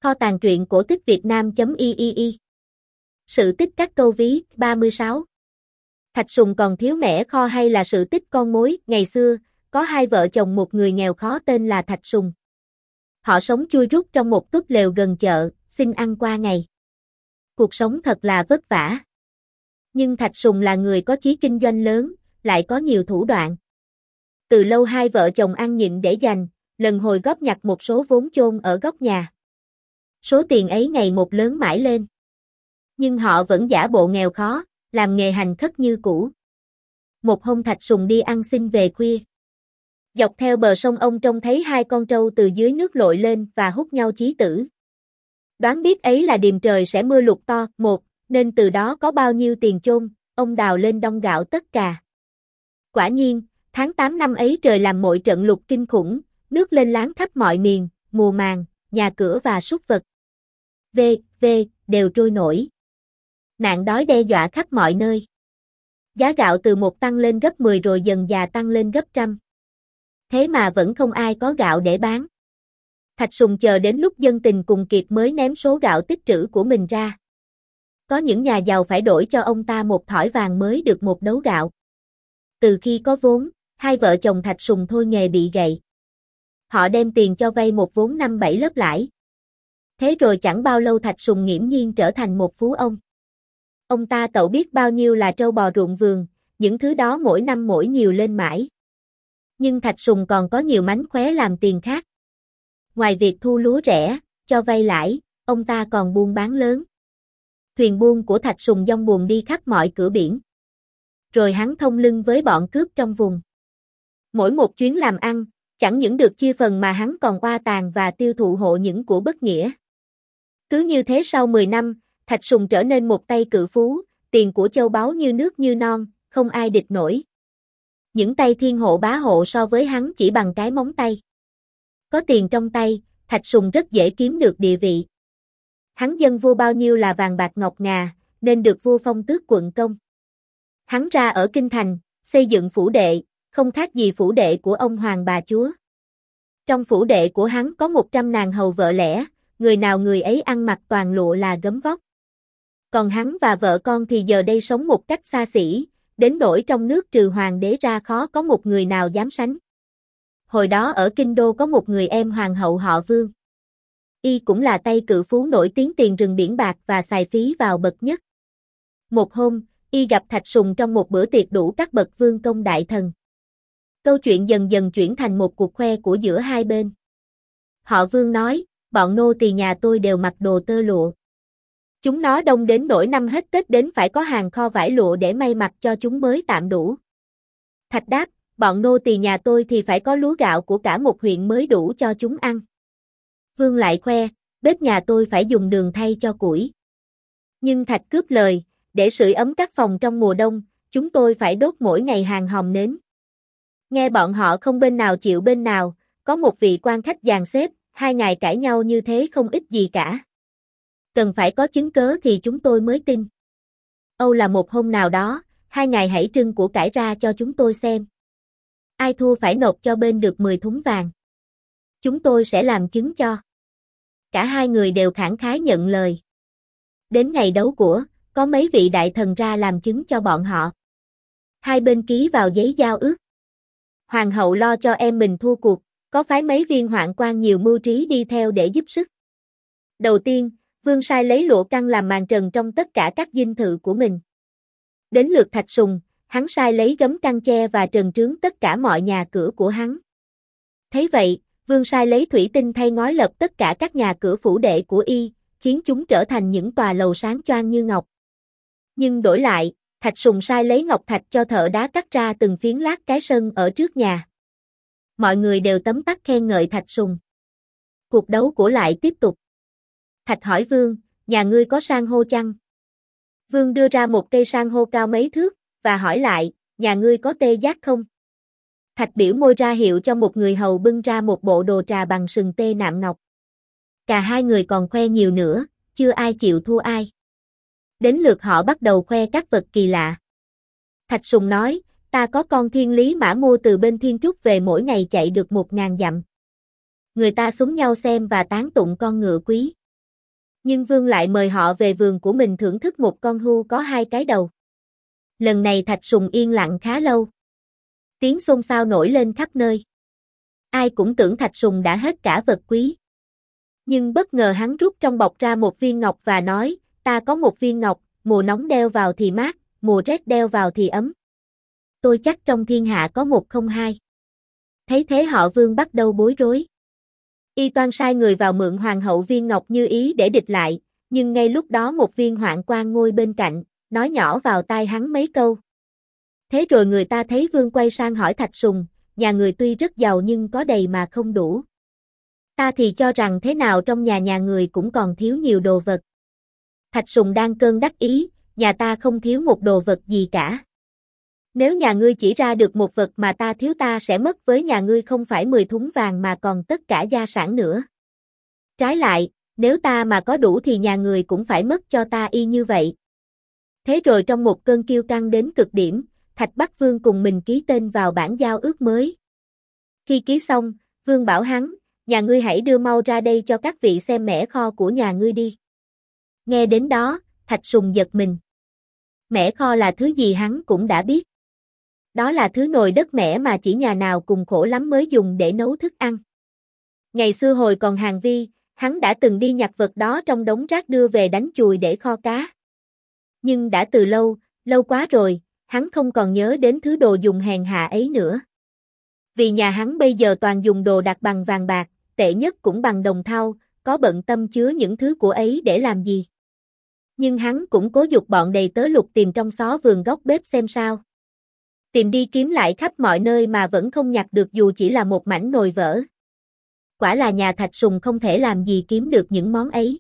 Kho tàng truyện cổ tích Việt Nam.ii. Sự tích các câu ví, 36. Thạch Sùng còn thiếu mẻ kho hay là sự tích con mối? Ngày xưa, có hai vợ chồng một người nghèo khó tên là Thạch Sùng. Họ sống chui rút trong một túp lều gần chợ, xin ăn qua ngày. Cuộc sống thật là vất vả. Nhưng Thạch Sùng là người có chí kinh doanh lớn, lại có nhiều thủ đoạn. Từ lâu hai vợ chồng ăn nhịn để dành, lần hồi góp nhặt một số vốn chôn ở góc nhà. Số tiền ấy ngày một lớn mãi lên. Nhưng họ vẫn giả bộ nghèo khó, làm nghề hành khất như cũ. Một hôm Thạch Sùng đi ăn xin về khuya. Dọc theo bờ sông ông trông thấy hai con trâu từ dưới nước lội lên và hút nhau chí tử. Đoán biết ấy là điềm trời sẽ mưa lụt to, nên từ đó có bao nhiêu tiền chôn, ông đào lên đong gạo tất cả. Quả nhiên, tháng 8 năm ấy trời làm mọi trận lụt kinh khủng, nước lên láng khắp mọi miền, mùa màng, nhà cửa và súc vật. Đều trôi nổi. Nạn đói đe dọa khắp mọi nơi. Giá gạo từ 1 tăng lên gấp 10 rồi dần dà tăng lên gấp trăm. Thế mà vẫn không ai có gạo để bán. Thạch Sùng chờ đến lúc dân tình cùng kiệt mới ném số gạo tích trữ của mình ra. Có những nhà giàu phải đổi cho ông ta một thỏi vàng mới được một đấu gạo. Từ khi có vốn, hai vợ chồng Thạch Sùng thôi nghề bị gậy. Họ đem tiền cho vay một vốn 5-7 lớp lãi. Thế rồi chẳng bao lâu Thạch Sùng nghiễm nhiên trở thành một phú ông. Ông ta tậu biết bao nhiêu là trâu bò ruộng vườn, những thứ đó mỗi năm mỗi nhiều lên mãi. Nhưng Thạch Sùng còn có nhiều mánh khóe làm tiền khác. Ngoài việc thu lúa rẻ, cho vay lãi, ông ta còn buôn bán lớn. Thuyền buôn của Thạch Sùng dong buồm đi khắp mọi cửa biển. Rồi hắn thông lưng với bọn cướp trong vùng. Mỗi một chuyến làm ăn, chẳng những được chia phần mà hắn còn oa tàn và tiêu thụ hộ những của bất nghĩa. Cứ như thế sau 10 năm, Thạch Sùng trở nên một tay cự phú, tiền của châu báu như nước như non, không ai địch nổi. Những tay thiên hộ bá hộ so với hắn chỉ bằng cái móng tay. Có tiền trong tay, Thạch Sùng rất dễ kiếm được địa vị. Hắn dâng vua bao nhiêu là vàng bạc ngọc ngà, nên được vua phong tước quận công. Hắn ra ở Kinh Thành, xây dựng phủ đệ, không khác gì phủ đệ của ông hoàng bà chúa. Trong phủ đệ của hắn có 100 nàng hầu vợ lẽ, người nào người ấy ăn mặc toàn lụa là gấm vóc. Còn hắn và vợ con thì giờ đây sống một cách xa xỉ, đến nỗi trong nước trừ hoàng đế ra khó có một người nào dám sánh. Hồi đó ở Kinh Đô có một người em hoàng hậu họ Vương. Y cũng là tay cự phú nổi tiếng tiền rừng biển bạc và xài phí vào bậc nhất. Một hôm, Y gặp Thạch Sùng trong một bữa tiệc đủ các bậc vương công đại thần. Câu chuyện dần dần chuyển thành một cuộc khoe của giữa hai bên. Họ Vương nói, bọn nô tỳ nhà tôi đều mặc đồ tơ lụa. Chúng nó đông đến nỗi năm hết Tết đến phải có hàng kho vải lụa để may mặc cho chúng mới tạm đủ. Thạch đáp, bọn nô tỳ nhà tôi thì phải có lúa gạo của cả một huyện mới đủ cho chúng ăn. Vương lại khoe, bếp nhà tôi phải dùng đường thay cho củi. Nhưng Thạch cướp lời, để sưởi ấm các phòng trong mùa đông, chúng tôi phải đốt mỗi ngày hàng hòm nến. Nghe bọn họ không bên nào chịu bên nào, có một vị quan khách dàn xếp, hai ngài cãi nhau như thế không ích gì cả. Cần phải có chứng cớ thì chúng tôi mới tin. Âu là một hôm nào đó, hai ngài hãy trưng của cải ra cho chúng tôi xem. Ai thua phải nộp cho bên được 10 thúng vàng. Chúng tôi sẽ làm chứng cho. Cả hai người đều khẳng khái nhận lời. Đến ngày đấu của, có mấy vị đại thần ra làm chứng cho bọn họ. Hai bên ký vào giấy giao ước. Hoàng hậu lo cho em mình thua cuộc, có phái mấy viên hoạn quan nhiều mưu trí đi theo để giúp sức. Đầu tiên, Vương sai lấy lụa căng làm màn trần trong tất cả các dinh thự của mình. Đến lượt Thạch Sùng, hắn sai lấy gấm căng che và trần trướng tất cả mọi nhà cửa của hắn. Thấy vậy, Vương sai lấy thủy tinh thay ngói lợp tất cả các nhà cửa phủ đệ của Y, khiến chúng trở thành những tòa lầu sáng choang như ngọc. Nhưng đổi lại, Thạch Sùng sai lấy ngọc thạch cho thợ đá cắt ra từng phiến lát cái sân ở trước nhà. Mọi người đều tấm tắc khen ngợi Thạch Sùng. Cuộc đấu của lại tiếp tục. Thạch hỏi Vương, nhà ngươi có san hô chăng? Vương đưa ra một cây san hô cao mấy thước, và hỏi lại, nhà ngươi có tê giác không? Thạch biểu môi ra hiệu cho một người hầu bưng ra một bộ đồ trà bằng sừng tê nạm ngọc. Cả hai người còn khoe nhiều nữa, chưa ai chịu thua ai. Đến lượt họ bắt đầu khoe các vật kỳ lạ. Thạch Sùng nói, ta có con thiên lý mã mua từ bên Thiên Trúc về mỗi ngày chạy được 1000 dặm. Người ta xúm nhau xem và tán tụng con ngựa quý. Nhưng Vương lại mời họ về vườn của mình thưởng thức một con hươu có hai cái đầu. Lần này Thạch Sùng yên lặng khá lâu. Tiếng xôn xao nổi lên khắp nơi. Ai cũng tưởng Thạch Sùng đã hết cả vật quý. Nhưng bất ngờ hắn rút trong bọc ra một viên ngọc và nói, ta có một viên ngọc, mùa nóng đeo vào thì mát, mùa rét đeo vào thì ấm. Tôi chắc trong thiên hạ có một không hai. Thấy thế họ Vương bắt đầu bối rối. Y toan sai người vào mượn hoàng hậu viên ngọc như ý để địch lại, nhưng ngay lúc đó một viên hoạn quan ngồi bên cạnh, nói nhỏ vào tai hắn mấy câu. Thế rồi người ta thấy Vương quay sang hỏi Thạch Sùng, nhà người tuy rất giàu nhưng có đầy mà không đủ. Ta thì cho rằng thế nào trong nhà người cũng còn thiếu nhiều đồ vật. Thạch Sùng đang cơn đắc ý, nhà ta không thiếu một đồ vật gì cả. Nếu nhà ngươi chỉ ra được một vật mà ta thiếu ta sẽ mất với nhà ngươi không phải 10 thúng vàng mà còn tất cả gia sản nữa. Trái lại, nếu ta mà có đủ thì nhà người cũng phải mất cho ta y như vậy. Thế rồi trong một cơn kiêu căng đến cực điểm, Thạch Bắc Vương cùng mình ký tên vào bản giao ước mới. Khi ký xong, Vương bảo hắn, nhà ngươi hãy đưa mau ra đây cho các vị xem mẻ kho của nhà ngươi đi. Nghe đến đó, Thạch Sùng giật mình. Mẻ kho là thứ gì hắn cũng đã biết. Đó là thứ nồi đất mẻ mà chỉ nhà nào cùng khổ lắm mới dùng để nấu thức ăn. Ngày xưa hồi còn Hàn Vi, hắn đã từng đi nhặt vật đó trong đống rác đưa về đánh chùi để kho cá. Nhưng đã từ lâu, lâu quá rồi, hắn không còn nhớ đến thứ đồ dùng hèn hạ ấy nữa. Vì nhà hắn bây giờ toàn dùng đồ đạc bằng vàng bạc, tệ nhất cũng bằng đồng thau, có bận tâm chứa những thứ của ấy để làm gì. Nhưng hắn cũng cố giục bọn đầy tớ lục tìm trong xó vườn góc bếp xem sao. Tìm đi kiếm lại khắp mọi nơi mà vẫn không nhặt được dù chỉ là một mảnh nồi vỡ. Quả là nhà Thạch Sùng không thể làm gì kiếm được những món ấy.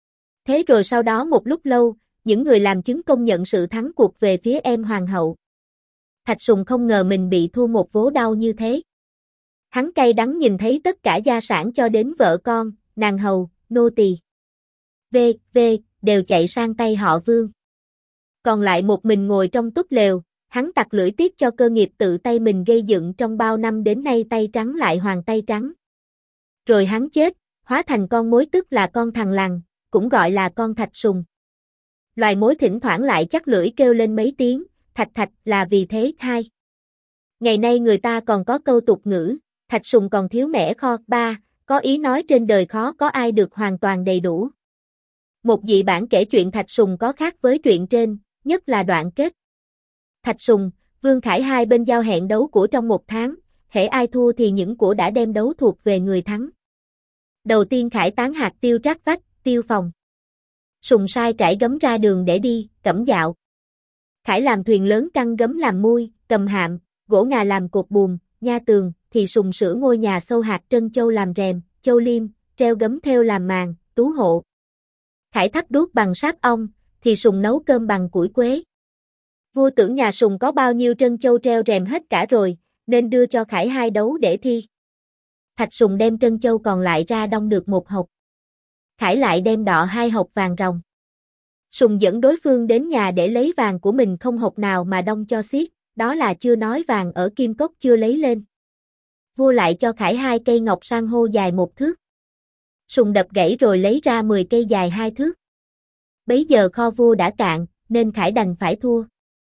Thế rồi sau đó một lúc lâu, những người làm chứng công nhận sự thắng cuộc về phía em hoàng hậu. Thạch Sùng không ngờ mình bị thua một vố đau như thế. Hắn cay đắng nhìn thấy tất cả gia sản cho đến vợ con, nàng hầu, nô tỳ, đều chạy sang tay họ Vương. Còn lại một mình ngồi trong túp lều, hắn tặc lưỡi tiếc cho cơ nghiệp tự tay mình gây dựng trong bao năm đến nay tay trắng lại hoàn tay trắng. Rồi hắn chết, hóa thành con mối tức là con thằng lằn, cũng gọi là con Thạch Sùng. Loài mối thỉnh thoảng lại chắc lưỡi kêu lên mấy tiếng, thạch là vì thế hai. Ngày nay người ta còn có câu tục ngữ, Thạch Sùng còn thiếu mẻ kho ba, có ý nói trên đời khó có ai được hoàn toàn đầy đủ. Một dị bản kể chuyện Thạch Sùng có khác với chuyện trên, nhất là đoạn kết. Thạch Sùng, Vương Khải hai bên giao hẹn đấu của trong một tháng, hễ ai thua thì những của đã đem đấu thuộc về người thắng. Đầu tiên Khải tán hạt tiêu trát vách, tiêu phòng. Sùng sai trải gấm ra đường để đi, cẩm dạo. Khải làm thuyền lớn căng gấm làm mui, cầm hạm, gỗ ngà làm cột buồm, nha tường, thì Sùng sửa ngôi nhà sâu hạt trân châu làm rèm, châu liêm, treo gấm thêu làm màn, tú hộ. Khải thắp đuốc bằng sáp ong, thì Sùng nấu cơm bằng củi quế. Vua tưởng nhà Sùng có bao nhiêu trân châu treo rèm hết cả rồi, nên đưa cho Khải hai đấu để thi. Thạch Sùng đem trân châu còn lại ra đong được một hộc. Khải lại đem đọ hai hộc vàng ròng. Sùng dẫn đối phương đến nhà để lấy vàng của mình không hộc nào mà đong cho xiết, đó là chưa nói vàng ở kim cốc chưa lấy lên. Vua lại cho Khải hai cây ngọc san hô dài 1 thước. Sùng đập gãy rồi lấy ra 10 cây dài 2 thước. Bấy giờ kho vua đã cạn, nên Khải đành phải thua.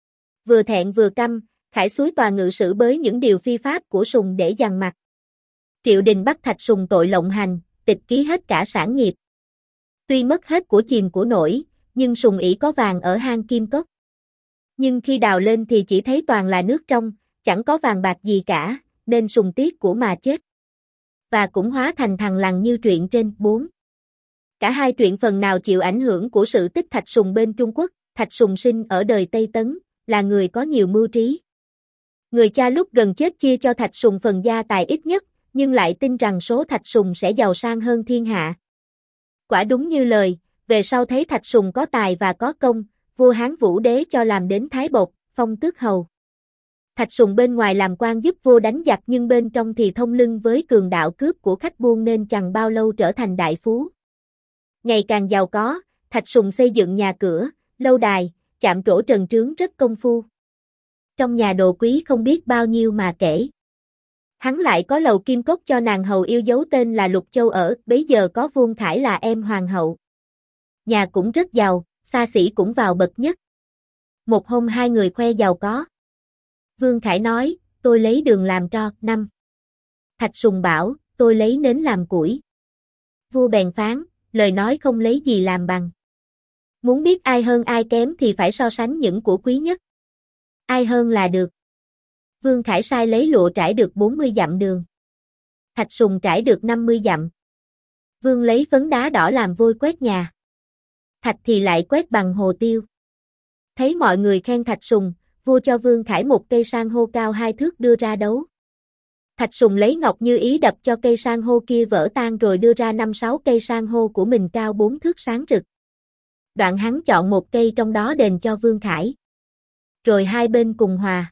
Vừa thẹn vừa căm, Khải xúi tòa ngự sử bới những điều phi pháp của Sùng để dằn mặt. Triệu đình bắt Thạch Sùng tội lộng hành, tịch ký hết cả sản nghiệp. Tuy mất hết của chìm của nổi, nhưng Sùng ỷ có vàng ở hang kim cốc. Nhưng khi đào lên thì chỉ thấy toàn là nước trong, chẳng có vàng bạc gì cả, nên Sùng tiếc của mà chết. Và cũng hóa thành thằng lằn như truyện trên 4. Cả hai truyện phần nào chịu ảnh hưởng của sự tích Thạch Sùng bên Trung Quốc. Thạch Sùng sinh ở đời Tây Tấn, là người có nhiều mưu trí. Người cha lúc gần chết chia cho Thạch Sùng phần gia tài ít nhất, nhưng lại tin rằng số Thạch Sùng sẽ giàu sang hơn thiên hạ. Quả đúng như lời, về sau thấy Thạch Sùng có tài và có công, vua Hán Vũ Đế cho làm đến Thái Bộc, phong tước hầu. Thạch Sùng bên ngoài làm quan giúp vua đánh giặc nhưng bên trong thì thông lưng với cường đạo cướp của khách buôn nên chẳng bao lâu trở thành đại phú. Ngày càng giàu có, Thạch Sùng xây dựng nhà cửa, lâu đài, chạm trổ trần trướng rất công phu. Trong nhà đồ quý không biết bao nhiêu mà kể. Hắn lại có lầu kim cốc cho nàng hầu yêu dấu tên là Lục Châu ở, bấy giờ có Vương Khải là em hoàng hậu. Nhà cũng rất giàu, xa xỉ cũng vào bậc nhất. Một hôm hai người khoe giàu có. Vương Khải nói, tôi lấy đường làm tro, 5. Thạch Sùng bảo, tôi lấy nến làm củi. Vua bèn phán, lời nói không lấy gì làm bằng. Muốn biết ai hơn ai kém thì phải so sánh những của quý nhất. Ai hơn là được. Vương Khải sai lấy lụa trải được 40 dặm đường. Thạch Sùng trải được 50 dặm. Vương lấy phấn đá đỏ làm vôi quét nhà. Thạch thì lại quét bằng hồ tiêu. Thấy mọi người khen Thạch Sùng, vua cho Vương Khải một cây san hô cao 2 thước đưa ra đấu. Thạch Sùng lấy ngọc như ý đập cho cây san hô kia vỡ tan rồi đưa ra 5-6 cây san hô của mình cao 4 thước sáng rực. Đoạn hắn chọn một cây trong đó đền cho Vương Khải. Rồi hai bên cùng hòa.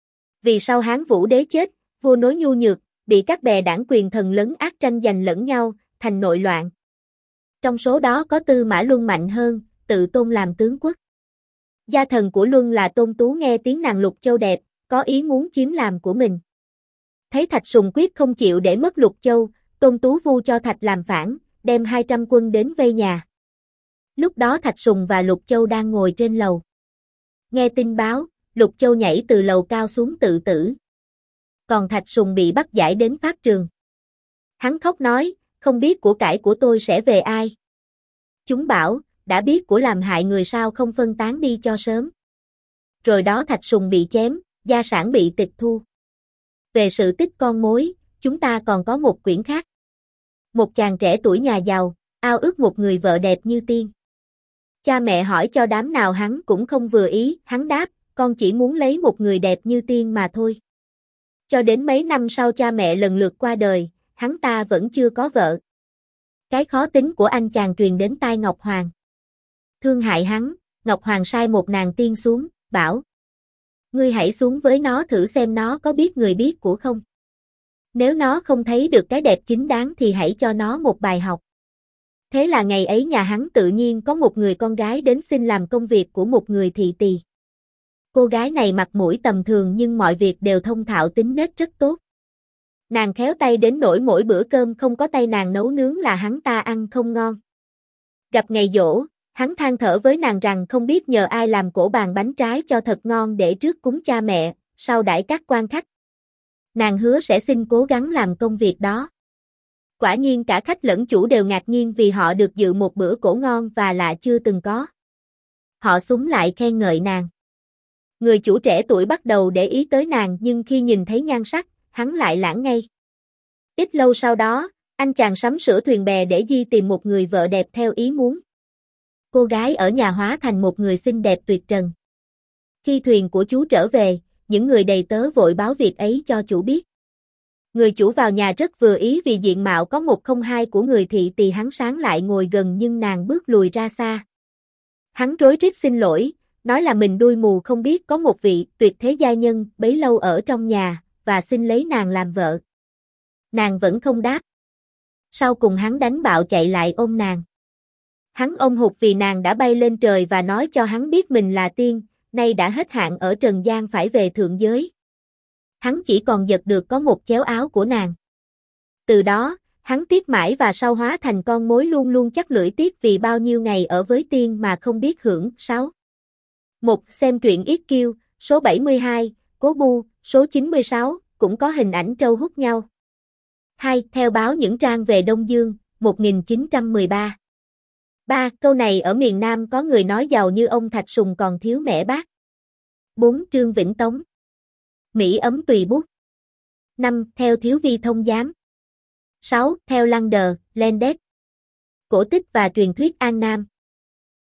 Vì sau Hán Vũ Đế chết, vua nối nhu nhược, bị các bè đảng quyền thần lấn át tranh giành lẫn nhau, thành nội loạn. Trong số đó có Tư Mã Luân mạnh hơn, tự tôn làm tướng quốc. Gia thần của Luân là Tôn Tú nghe tiếng nàng Lục Châu đẹp, có ý muốn chiếm làm của mình. Thấy Thạch Sùng quyết không chịu để mất Lục Châu, Tôn Tú vu cho Thạch làm phản, đem 200 quân đến vây nhà. Lúc đó Thạch Sùng và Lục Châu đang ngồi trên lầu. Nghe tin báo, Lục Châu nhảy từ lầu cao xuống tự tử. Còn Thạch Sùng bị bắt giải đến pháp trường. Hắn khóc nói, không biết của cải của tôi sẽ về ai. Chúng bảo, đã biết của làm hại người sao không phân tán đi cho sớm. Rồi đó Thạch Sùng bị chém, gia sản bị tịch thu. Về sự tích con mối, chúng ta còn có một quyển khác. Một chàng trẻ tuổi nhà giàu, ao ước một người vợ đẹp như tiên. Cha mẹ hỏi cho đám nào hắn cũng không vừa ý, hắn đáp, con chỉ muốn lấy một người đẹp như tiên mà thôi. Cho đến mấy năm sau cha mẹ lần lượt qua đời, hắn ta vẫn chưa có vợ. Cái khó tính của anh chàng truyền đến tai Ngọc Hoàng. Thương hại hắn, Ngọc Hoàng sai một nàng tiên xuống, bảo. Ngươi hãy xuống với nó thử xem nó có biết người biết của không. Nếu nó không thấy được cái đẹp chính đáng thì hãy cho nó một bài học. Thế là ngày ấy nhà hắn tự nhiên có một người con gái đến xin làm công việc của một người thị tỳ. Cô gái này mặt mũi tầm thường nhưng mọi việc đều thông thạo tính nết rất tốt. Nàng khéo tay đến nỗi mỗi bữa cơm không có tay nàng nấu nướng là hắn ta ăn không ngon. Gặp ngày giỗ, hắn than thở với nàng rằng không biết nhờ ai làm cổ bàn bánh trái cho thật ngon để trước cúng cha mẹ, sau đãi các quan khách. Nàng hứa sẽ xin cố gắng làm công việc đó. Quả nhiên cả khách lẫn chủ đều ngạc nhiên vì họ được dự một bữa cổ ngon và lạ chưa từng có. Họ xúm lại khen ngợi nàng. Người chủ trẻ tuổi bắt đầu để ý tới nàng nhưng khi nhìn thấy nhan sắc, hắn lại lãng ngay. Ít lâu sau đó, anh chàng sắm sửa thuyền bè để đi tìm một người vợ đẹp theo ý muốn. Cô gái ở nhà hóa thành một người xinh đẹp tuyệt trần. Khi thuyền của chú trở về, những người đầy tớ vội báo việc ấy cho chủ biết. Người chủ vào nhà rất vừa ý vì diện mạo có một không hai của người thị tỳ hắn sáng lại ngồi gần nhưng nàng bước lùi ra xa. Hắn rối rít xin lỗi, nói là mình đuôi mù không biết có một vị tuyệt thế giai nhân bấy lâu ở trong nhà và xin lấy nàng làm vợ. Nàng vẫn không đáp. Sau cùng hắn đánh bạo chạy lại ôm nàng. Hắn ôm hụt vì nàng đã bay lên trời và nói cho hắn biết mình là tiên, nay đã hết hạn ở trần gian phải về thượng giới. Hắn chỉ còn giật được có một chéo áo của nàng. Từ đó, hắn tiếc mãi và sau hóa thành con mối luôn luôn chắc lưỡi tiếc vì bao nhiêu ngày ở với tiên mà không biết hưởng. 6. 1. Xem truyện Yết Kiêu, số 72, Cố Bu, số 96, cũng có hình ảnh trâu hút nhau. 2. Theo báo những trang về Đông Dương, 1913. 3. Câu này ở miền Nam có người nói giàu như ông Thạch Sùng còn thiếu mẻ bát. 4. Trương Vĩnh Tống. Mỹ ấm tùy bút. 5. Theo Thiếu Vi Thông Giám. 6. Theo Lăng Đờ, Lendet. Cổ tích và truyền thuyết An Nam.